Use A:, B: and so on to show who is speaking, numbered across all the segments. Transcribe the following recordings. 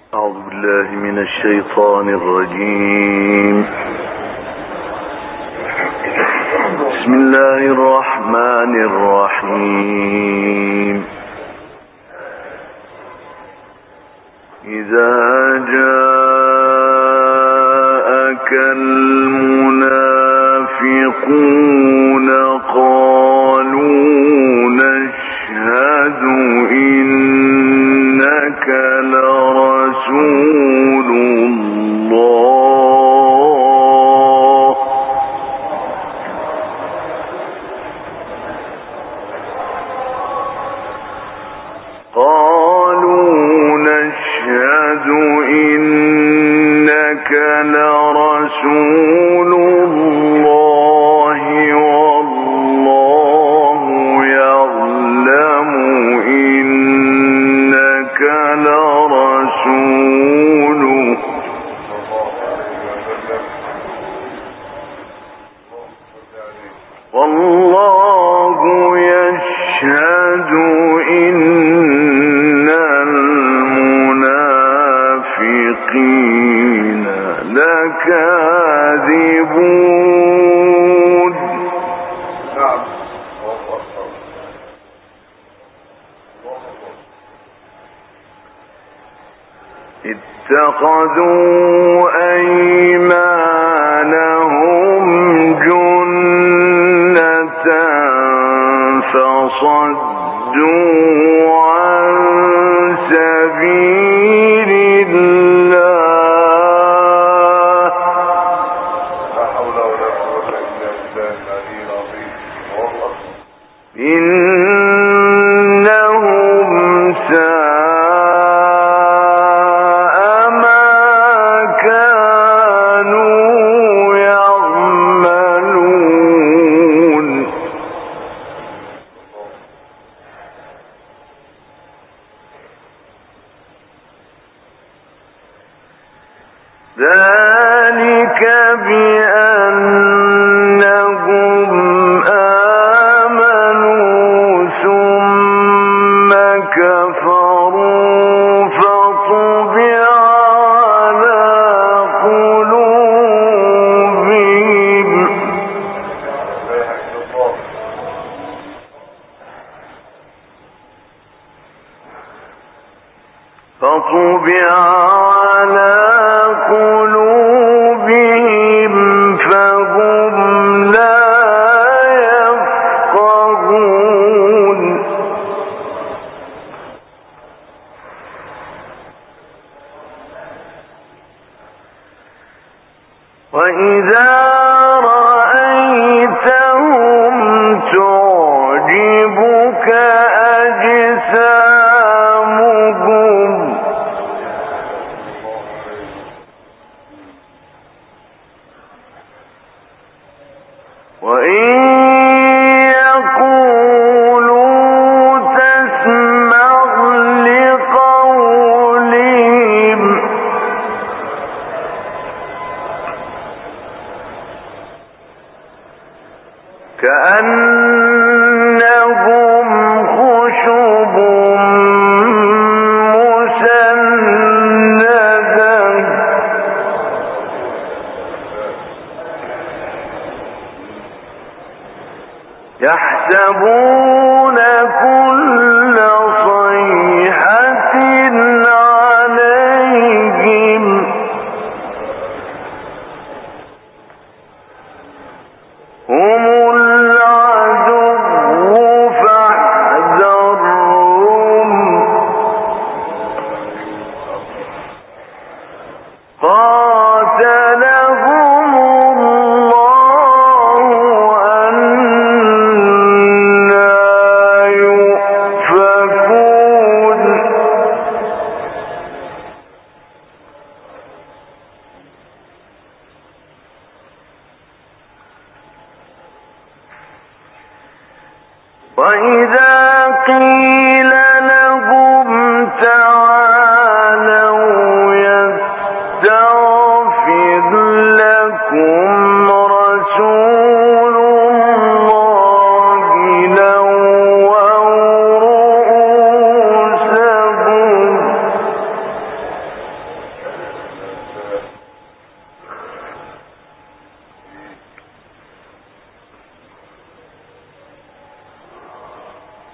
A: أعوذ بالله من الشيطان الرجيم. بسم الله الرحمن الرحيم. إذا جاءك المنافقون قالوا نشهد إنك لرسول الله والله يعلم إنك لرسوله والله يشهد إن المنافقين لكاذبون. اتخذوا أيمانهم جنة فصدوا عن سبيل الله. لا حول ولا قوة إلا بالله العلي العظيم. إنهم ساء ما كانوا يعملون. ذلك بأنهم آمنوا ثم كفروا فطبع على قلوبهم فهم لا يفقهون. وإذا رأيتهم تعجبك أجسامهم وإن يقولوا تسمع لقولهم كأنهم خشب مسندة يحسبون كل صيحة عليهم هم العدو فاحذرهم قاتلهم الله أنا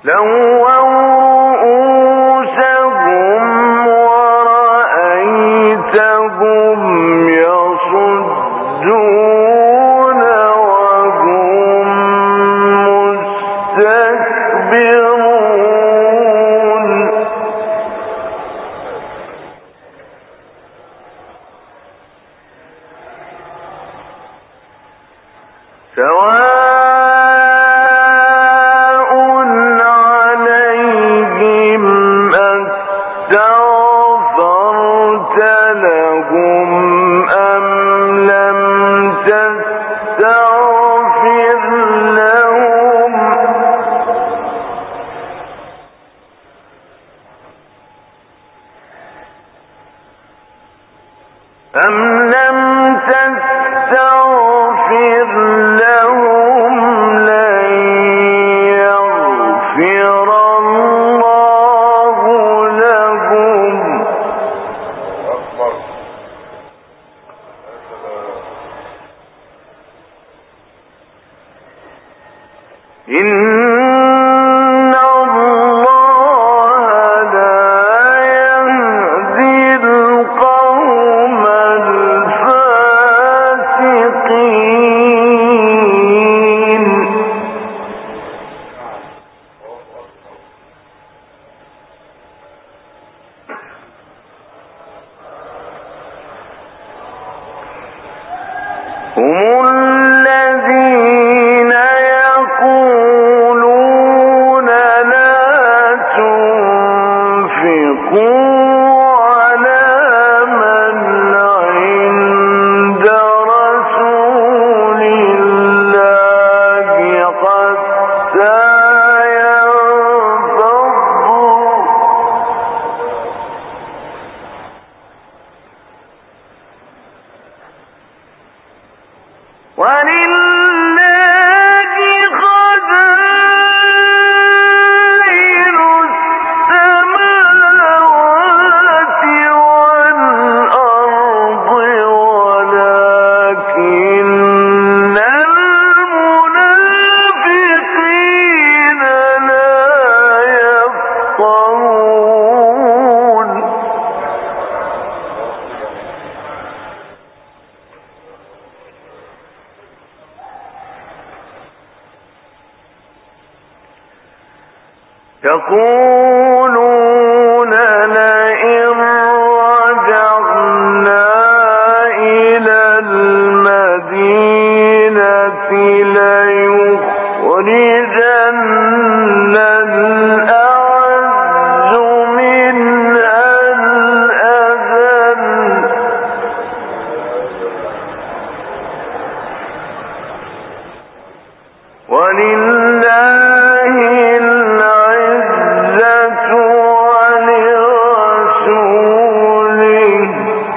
B: يقولون لئن رجعنا إلى المدينة ليخرجن الأعز منها الأذل ولله العزة ولرسوله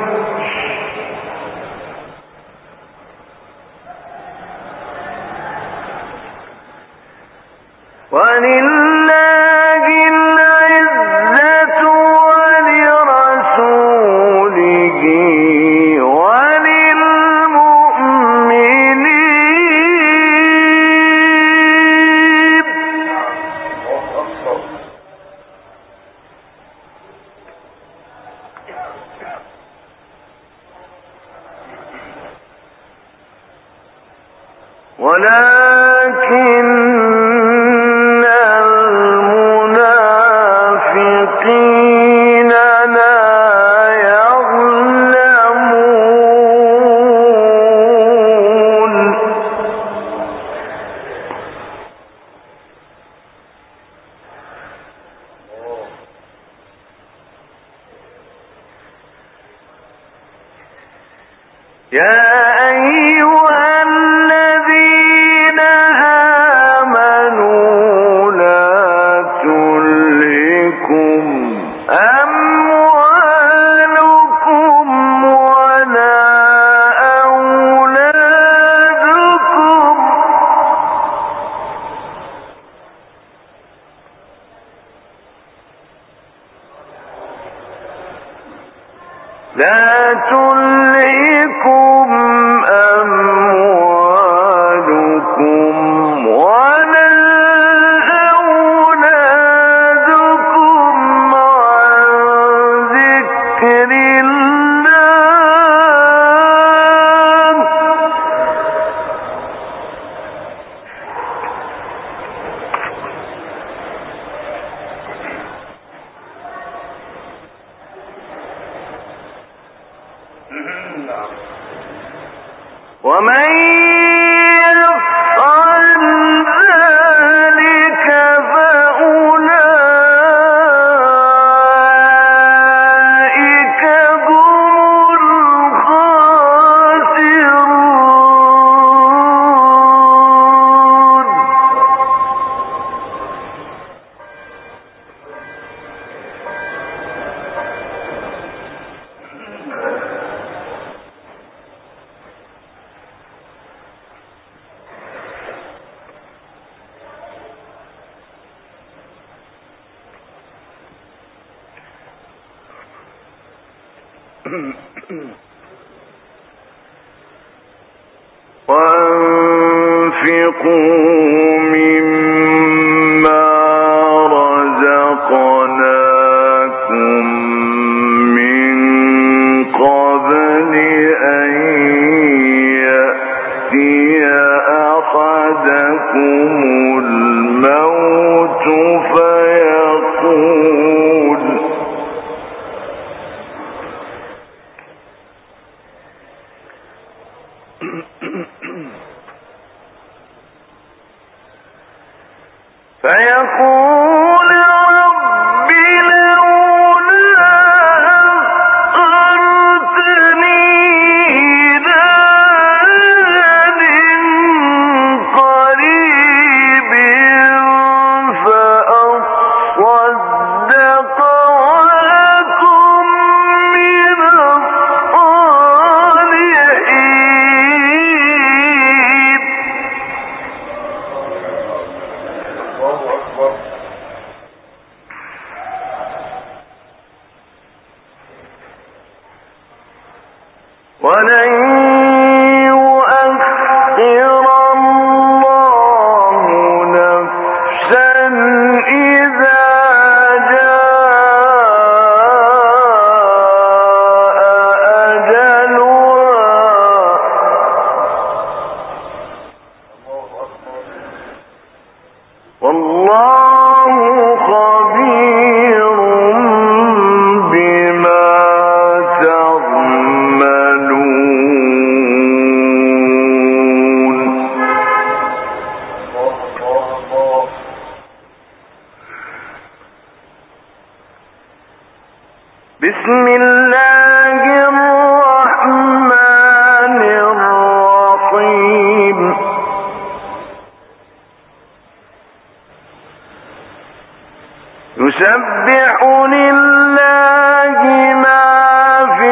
B: ولكن المنافقين لا يعلمون يا أيها الذين آمنوا لا تلهكم أموالكم ولا أولادكم لا تلهكم أموالكم ولا أولادكم ومن يفعل ذلك فأولئك هم الخاسرون. وأنفقوا مما رزقناكم من قبل أن يأتي أحدكم الموت فيقول رب لولا أخرتني إلى أجل قريب فأصدق وأكن من الصالحين. ولن يؤخر الله نفسا إذا جاء أجلها والله خبير بما تعملون. بسم الله الرحمن الرحيم. يسبح لله ما في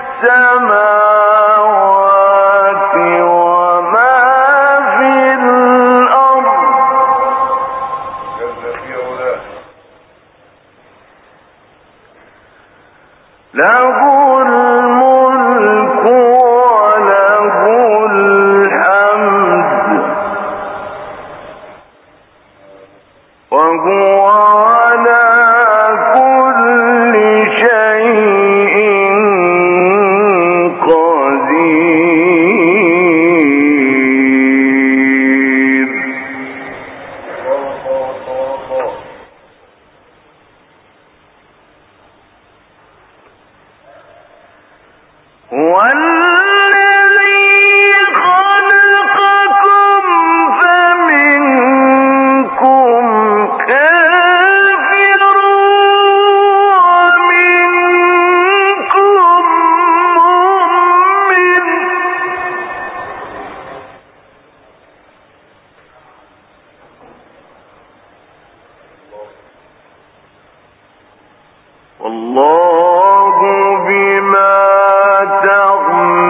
B: السماوات وما في الأرض له الملك وله الحمد وهو على كل شيء قدير. هو الذي خلقكم فمنكم كافر ومنكم مؤمن والله بما تعملون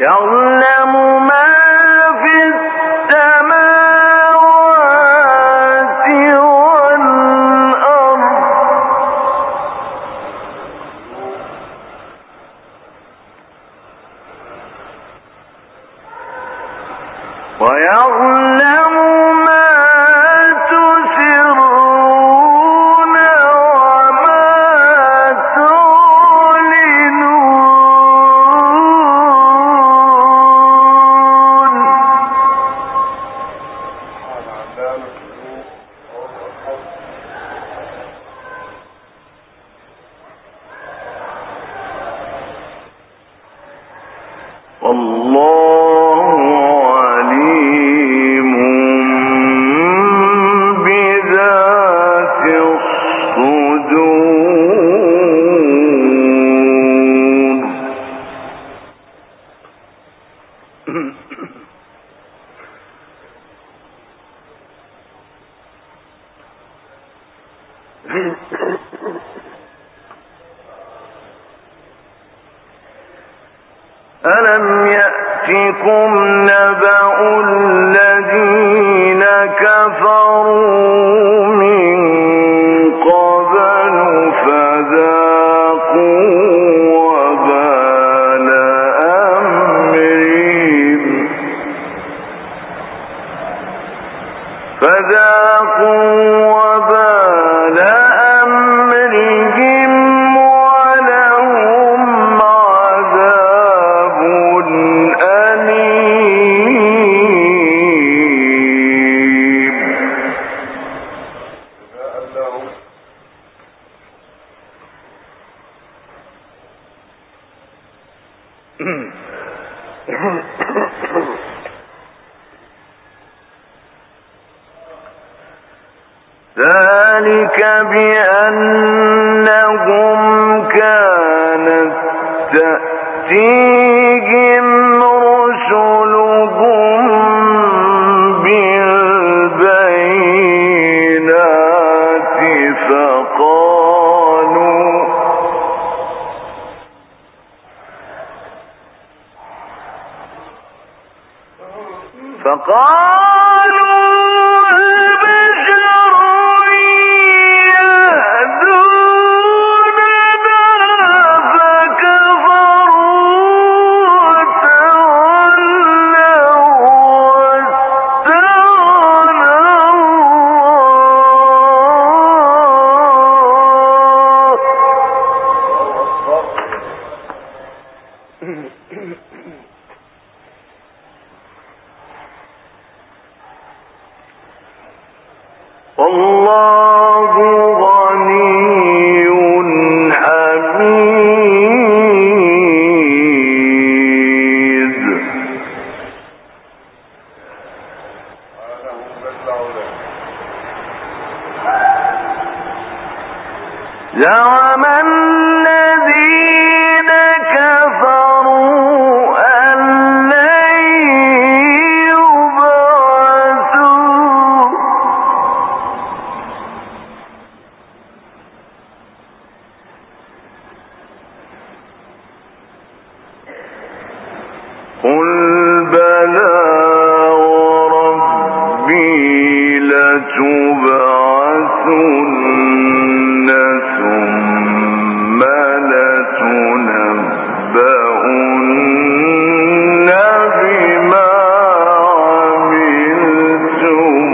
B: يعلم ما في السماوات والأرض ويعلم ما تسرون وما والله عليم بذات الصدور. ألم يأتكم نبأ الذين كفروا من قبل فذاقوا وبال أمرهم ولهم عذاب أليم. ذلك بأنهم كانت تأتيهم رسلهم بالبينات فقالوا والله غني حميد. زعم الذين كفروا أن لن يبعثوا قل بلى وربي لتبعثن ثم لتنبؤن بما عملتم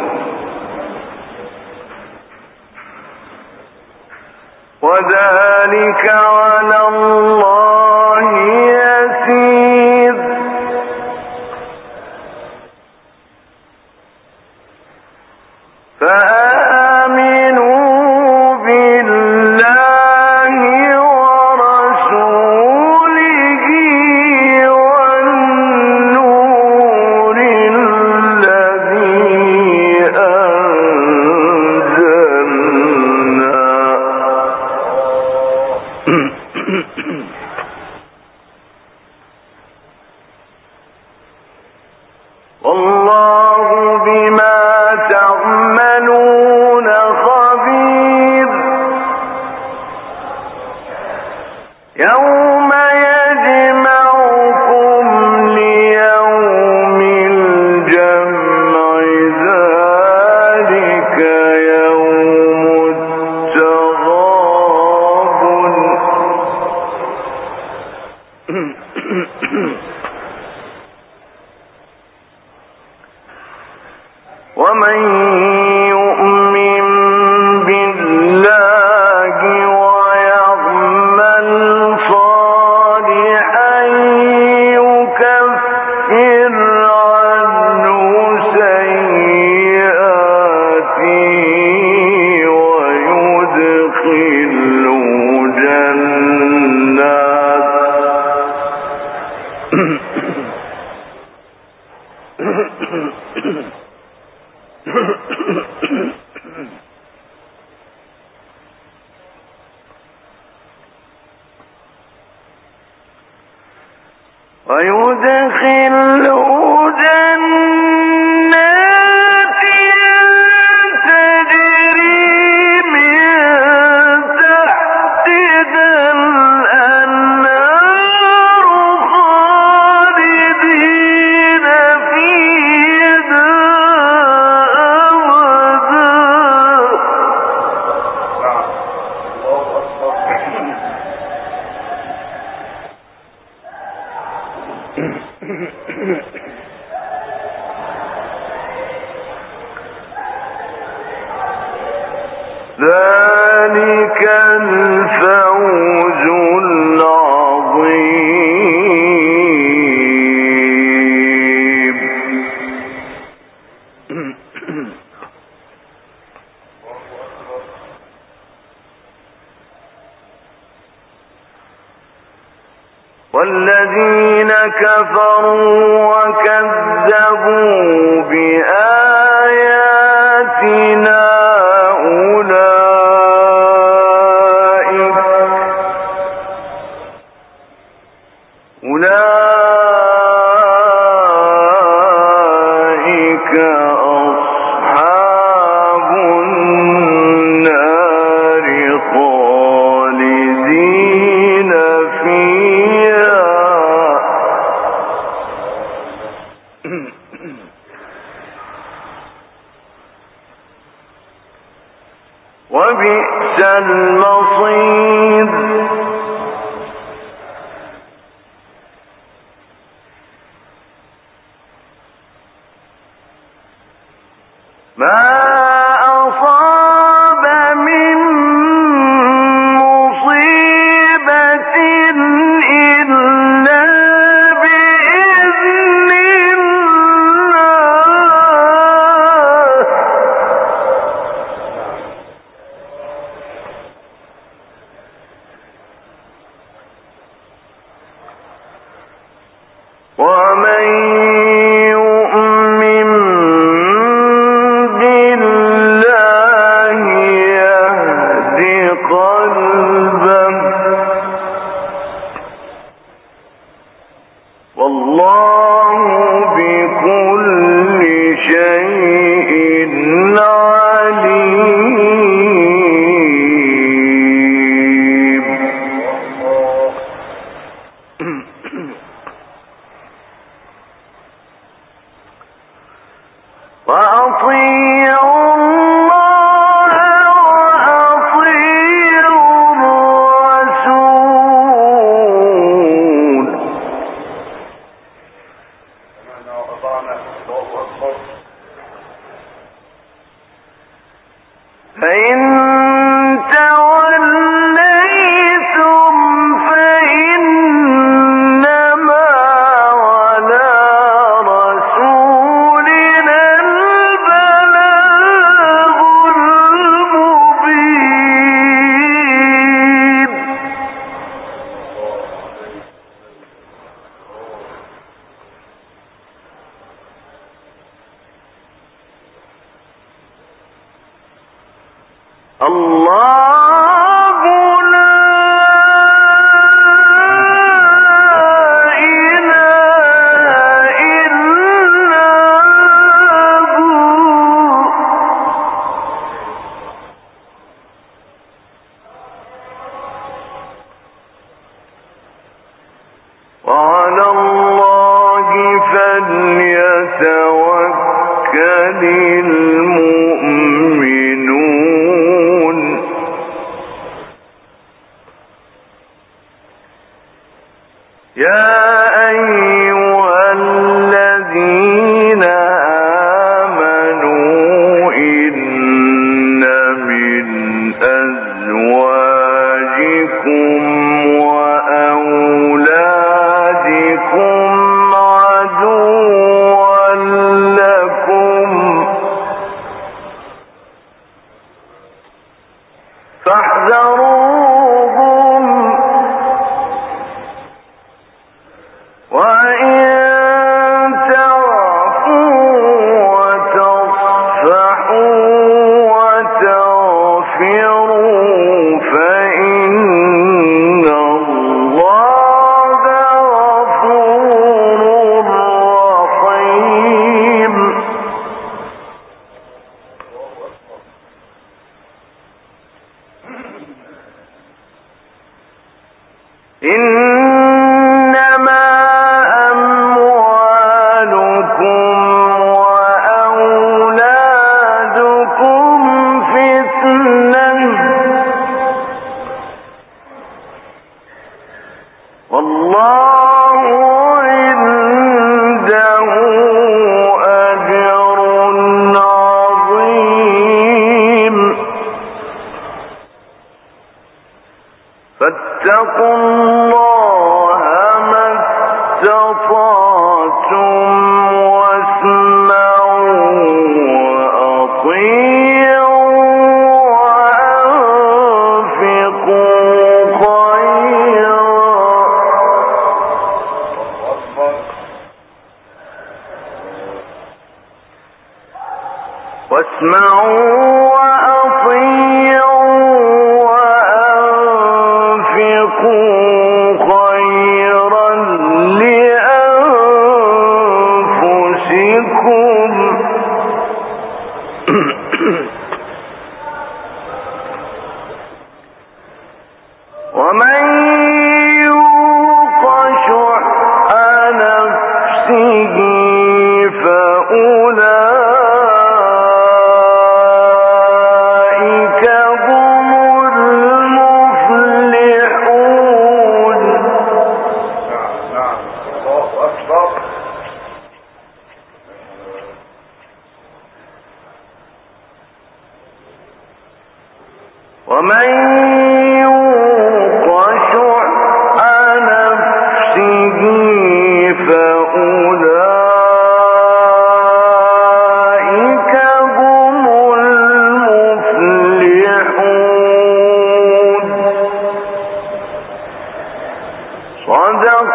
B: وذلك على الله يسير. فآمنوا بالله ورسوله والنور الذي أنزلنا ذلك الفوز العظيم. والذين كفروا وكذبوا بآياتنا أولئك أصحاب النار خالدين فيها وبئس المصير. ما أصاب من مصيبة إلا بإذن الله ومن والله بكل شيء عليم. وأطيعوا الله وأطيعوا الرسول. فإن توليتم فإنما على رسولنا البلاغ المبين. الله لا إله إلا هو. وعلى الله فليتوكل المؤمنون. يا أيها الذين آمنوا إن من أزواجكم وأولادكم عدوا لكم فاحذروهم. وإن تعفوا وتصفحوا وتغفروا فإن الله غفور إنما أموالكم وأولادكم فتنة والله عنده أجر عظيم فاتقوا الله ما استطعتم واسمعوا وأطيعوا وأنفقوا خيرا لأنفسكم ومن يوق شح نفسه فأولئك هم المفلحون.
A: نعم الله أكبر.
B: ومن يوق شح نفسه فأولئك هم المفلحون. صدق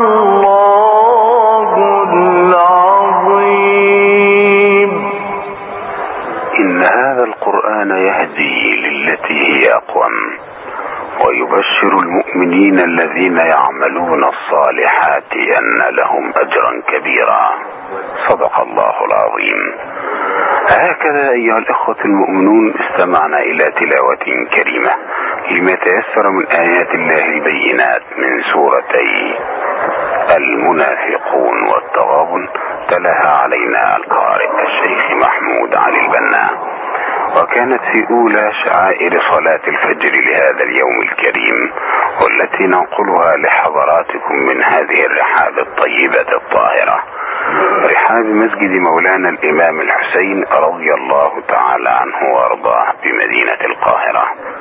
B: الله العظيم.
C: إن هذا القرآن يهدي للتي هي أقوم ويبشر المؤمنين الذين يعملون الصالحات أن لهم أجرا كبيرا. صدق الله العظيم. هكذا أيها الإخوة المؤمنون استمعنا إلى تلاوة كريمة لما تيسر من آيات الله البينات من سورتي المنافقون والتغابن، تلاها علينا القارئ الشيخ محمود علي البنا، وكانت في أولى شعائر صلاة الفجر لهذا اليوم الكريم، والتي ننقلها لحضراتكم من هذه الرحاب الطيبة الطاهرة، رحاب مسجد مولانا الإمام الحسين رضي الله تعالى عنه وارضاه بمدينة القاهرة.